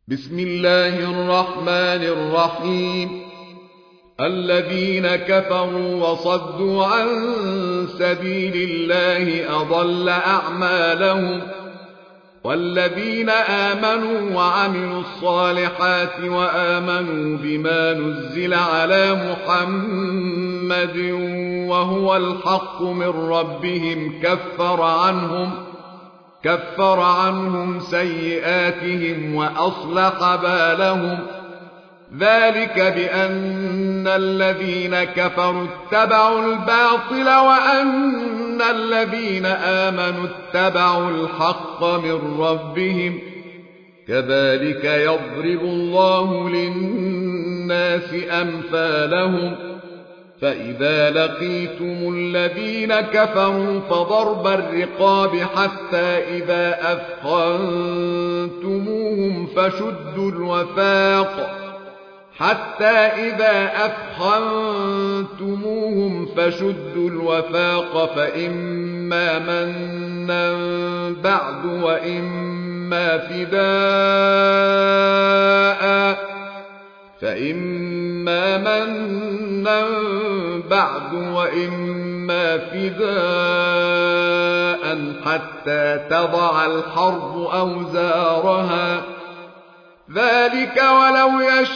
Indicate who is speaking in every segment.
Speaker 1: بسم الله الرحمن الرحيم. الذين كفروا وصدوا عن سبيل الله أضل أعمالهم، والذين آمنوا وعملوا الصالحات وآمنوا بما نزل على محمد وهو الحق من ربهم كفر عنهم سيئاتهم وأصلح بالهم. ذلك بأن الذين كفروا اتبعوا الباطل وأن الذين آمنوا اتبعوا الحق من ربهم. كذلك يضرب الله للناس أمثالهم. فإذا لقيتم الذين كفروا فضرب الرقاب حتى إذا أثخنتموهم فشدوا الوثاق فإما منا بعد وإما فداء حتى تضع الحرب أوزارها. ذلك ولو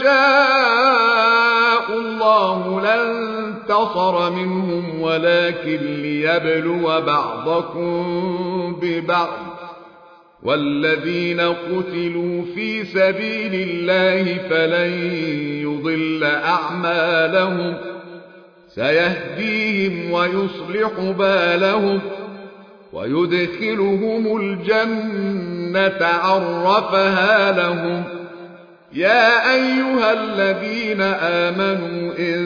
Speaker 1: يشاء الله لانتصر منهم ولكن ليبلو بعضكم ببعض. والذين قتلوا في سبيل الله فلن يضل أعمالهم، سيهديهم ويصلح بالهم ويدخلهم الجنة عرفها لهم. يا أيها الذين آمنوا إن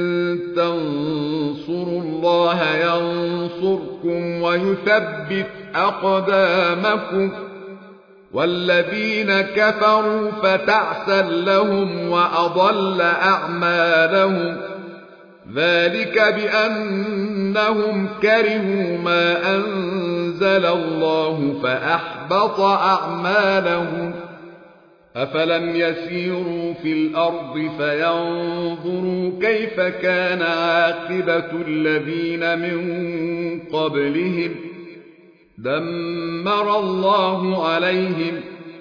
Speaker 1: تنصروا الله ينصركم ويثبت أقدامكم. والذين كفروا فتعسا لهم وأضل أعمالهم. ذلك بأنهم كرهوا ما أنزل الله فأحبط أعمالهم. أفلم يسيروا في الأرض فينظروا كيف كان عاقبة الذين من قبلهم. دمر الله عليهم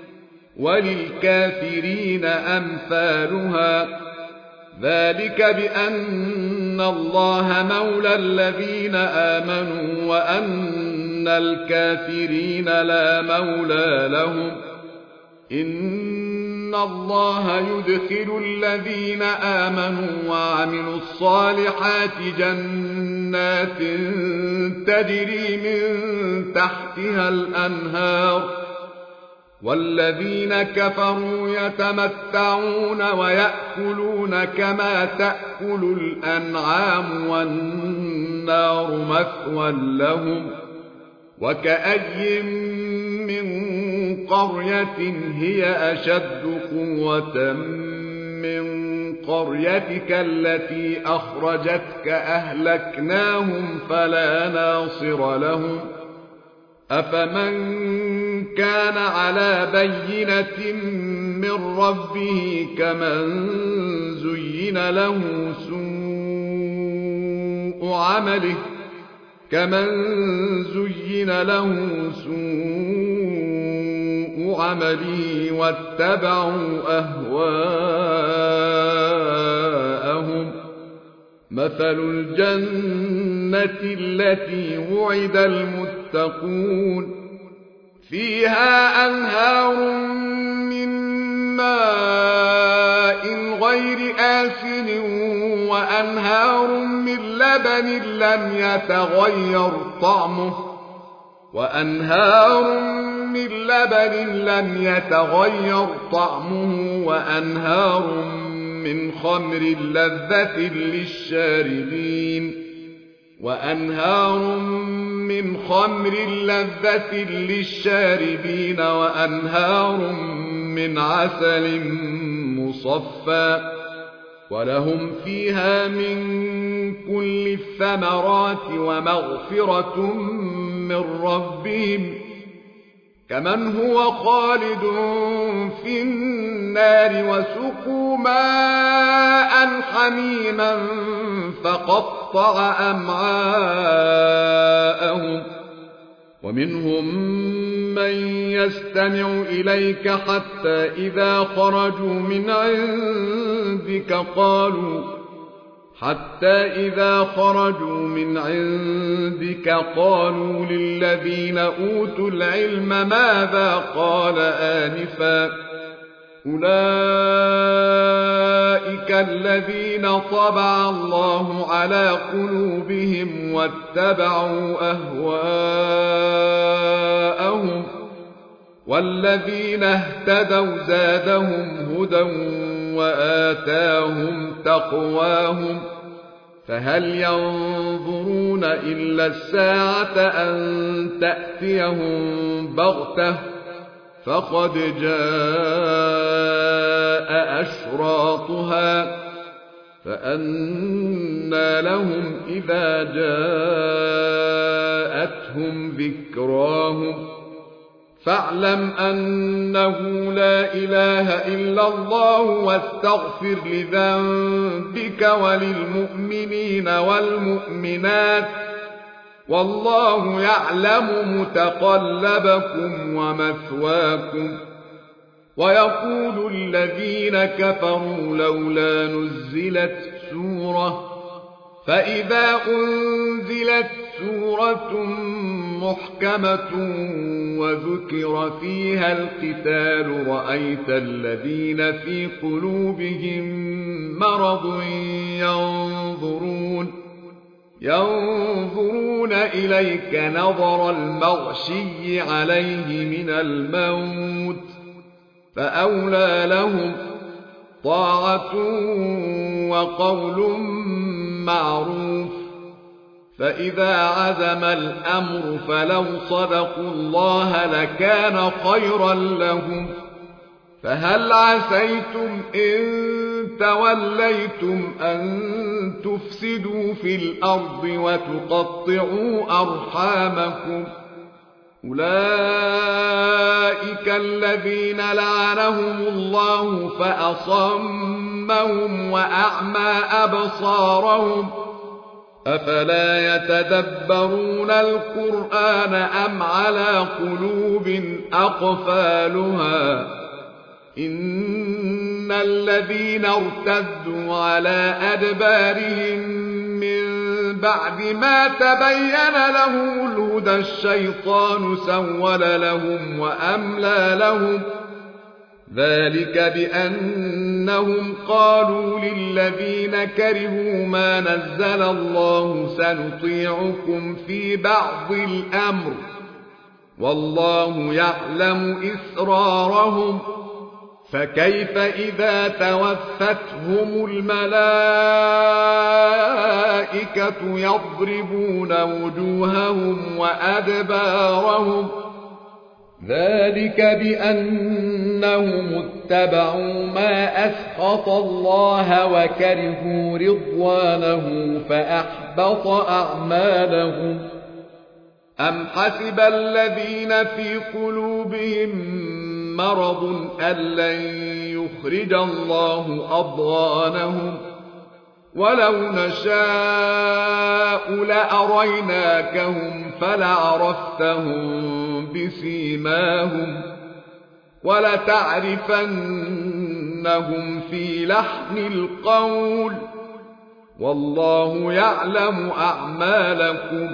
Speaker 1: وللكافرين أمثالها. ذلك بأن الله مولى الذين آمنوا وأن الكافرين لا مولى لهم. إن الله يدخل الذين آمنوا وعملوا الصالحات جنات تجري من تحتها الأنهار. والذين كفروا يتمتعون ويأكلون كما تأكل الأنعام والنار مثوى لهم. وكأي من قرية هي أشد قوة من قريتك التي أخرجتك أهلكناهم فلا ناصر لهم. أفمن كان على بينة من ربه كمن زين له سوء عمله واتبعوا أهواءهم. مثل الجنة التي وعد المتقون فيها أنهار من ماء غير آسن وأنهار من لبن لم يتغير طعمه وأنهار من خمر لذة للشاربين وأنهار من عسل مصفى. ولهم فيها من كل الثمرات ومغفرة من ربهم كمن هو خالد في النار النار وسقوا ماء حميما فقطع أمعاءهم ومنهم من يستمع إليك حتى إذا خرجوا من عندك قالوا للذين أوتوا العلم ماذا قال آنفا أولئك الذين طبع الله على قلوبهم واتبعوا أهواءهم والذين اهتدوا زادهم هدى وآتاهم تقواهم فهل ينظرون إلا الساعة أن تأتيهم بغتة فقد جاء أشراطها فأنى لهم إذا جاءتهم ذكراهم فاعلم أنه لا إله إلا الله واستغفر لذنبك وللمؤمنين والمؤمنات والله يعلم متقلبكم ومثواكم ويقول الذين كفروا لولا نزلت سورة فإذا أنزلت سورة محكمة وذكر فيها القتال رأيت الذين في قلوبهم مرض ينظرون إليك نظر المغشي عليه من الموت فأولى لهم طاعة وقول معروف فإذا عزم الأمر فلو صدقوا الله لكان خيرا لهم فهل عسيتم إن توليتم أن تفسدوا في الأرض وتقطعوا أرحامكم أولئك الذين لعنهم الله فأصمهم وأعمى أبصارهم أفلا يتدبرون القرآن أم على قلوب أقفالها إن الذين ارتدوا على أدبارهم من بعد ما تبين لهم الهدى الشيطان سول لهم وأملى لهم ذلك بأنهم قالوا للذين كرهوا ما نزل الله سنطيعكم في بعض الأمر والله يعلم إسرارهم فكيف إذا توفتهم الملائكة يضربون وجوههم وأدبارهم ذلك بأنهم اتبعوا ما أسخط الله وكرهوا رضوانه فأحبط أعمالهم أم حسب الذين في قلوبهم مرض أن لن يخرج الله أضغانهم ولو نشاء لأريناكهم فلعرفتهم بسيماهم ولتعرفنهم في لحن القول والله يعلم أعمالكم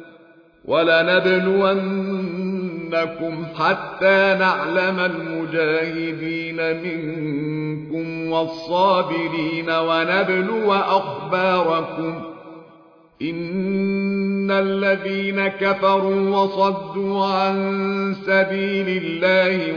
Speaker 1: ولنبلونكم حتى نعلم المجاهدين منكم والصابرين ونبلو أخباركم إن الذين كفروا وصدوا عن سبيل الله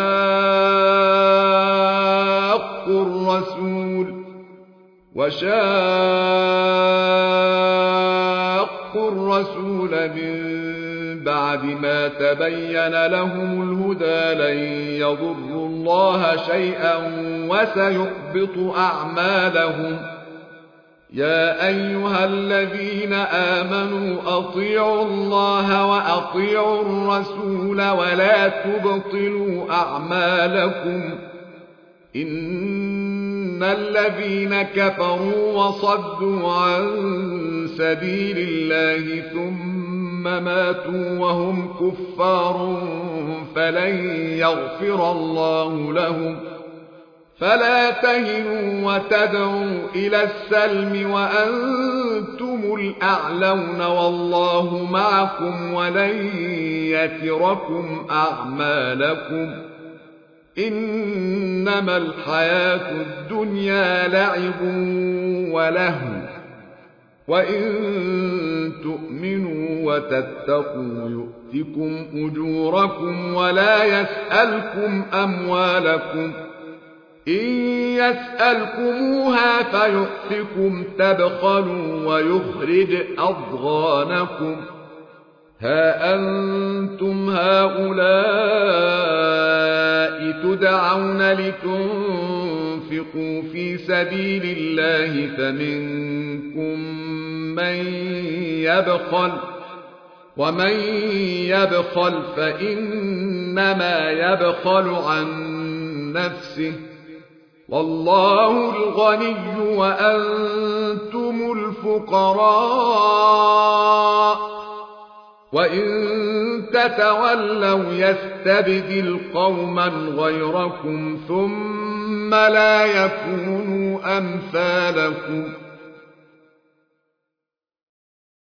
Speaker 1: وشاقوا الرسول من بعد ما تبين لهم الهدى لن يضروا الله شيئا وسيحبط أعمالهم يا أيها الذين آمنوا أطيعوا الله وأطيعوا الرسول ولا تبطلوا أعمالكم إن الذين كفروا وصدوا عن سبيل الله ثم ماتوا وهم كفار فلن يغفر الله لهم فلا تهنوا وتدعوا إلى السلم وأنتم الأعلون والله معكم ولن يتركم أعمالكم إنما الحياة الدنيا لعب ولهو وإن تؤمنوا وتتقوا يؤتكم أجوركم ولا يسألكم أموالكم إن يسألكموها فيؤتكم تبخلوا ويخرج أضغانكم ها أنتم هؤلاء تدعون لتنفقوا في سبيل الله فمنكم من يبخل ومن يبخل فإنما يبخل عن نفسه والله الغني وأنتم الفقراء وإن تتولوا يستبدل قوما غيركم ثم لا يكونوا أمثالكم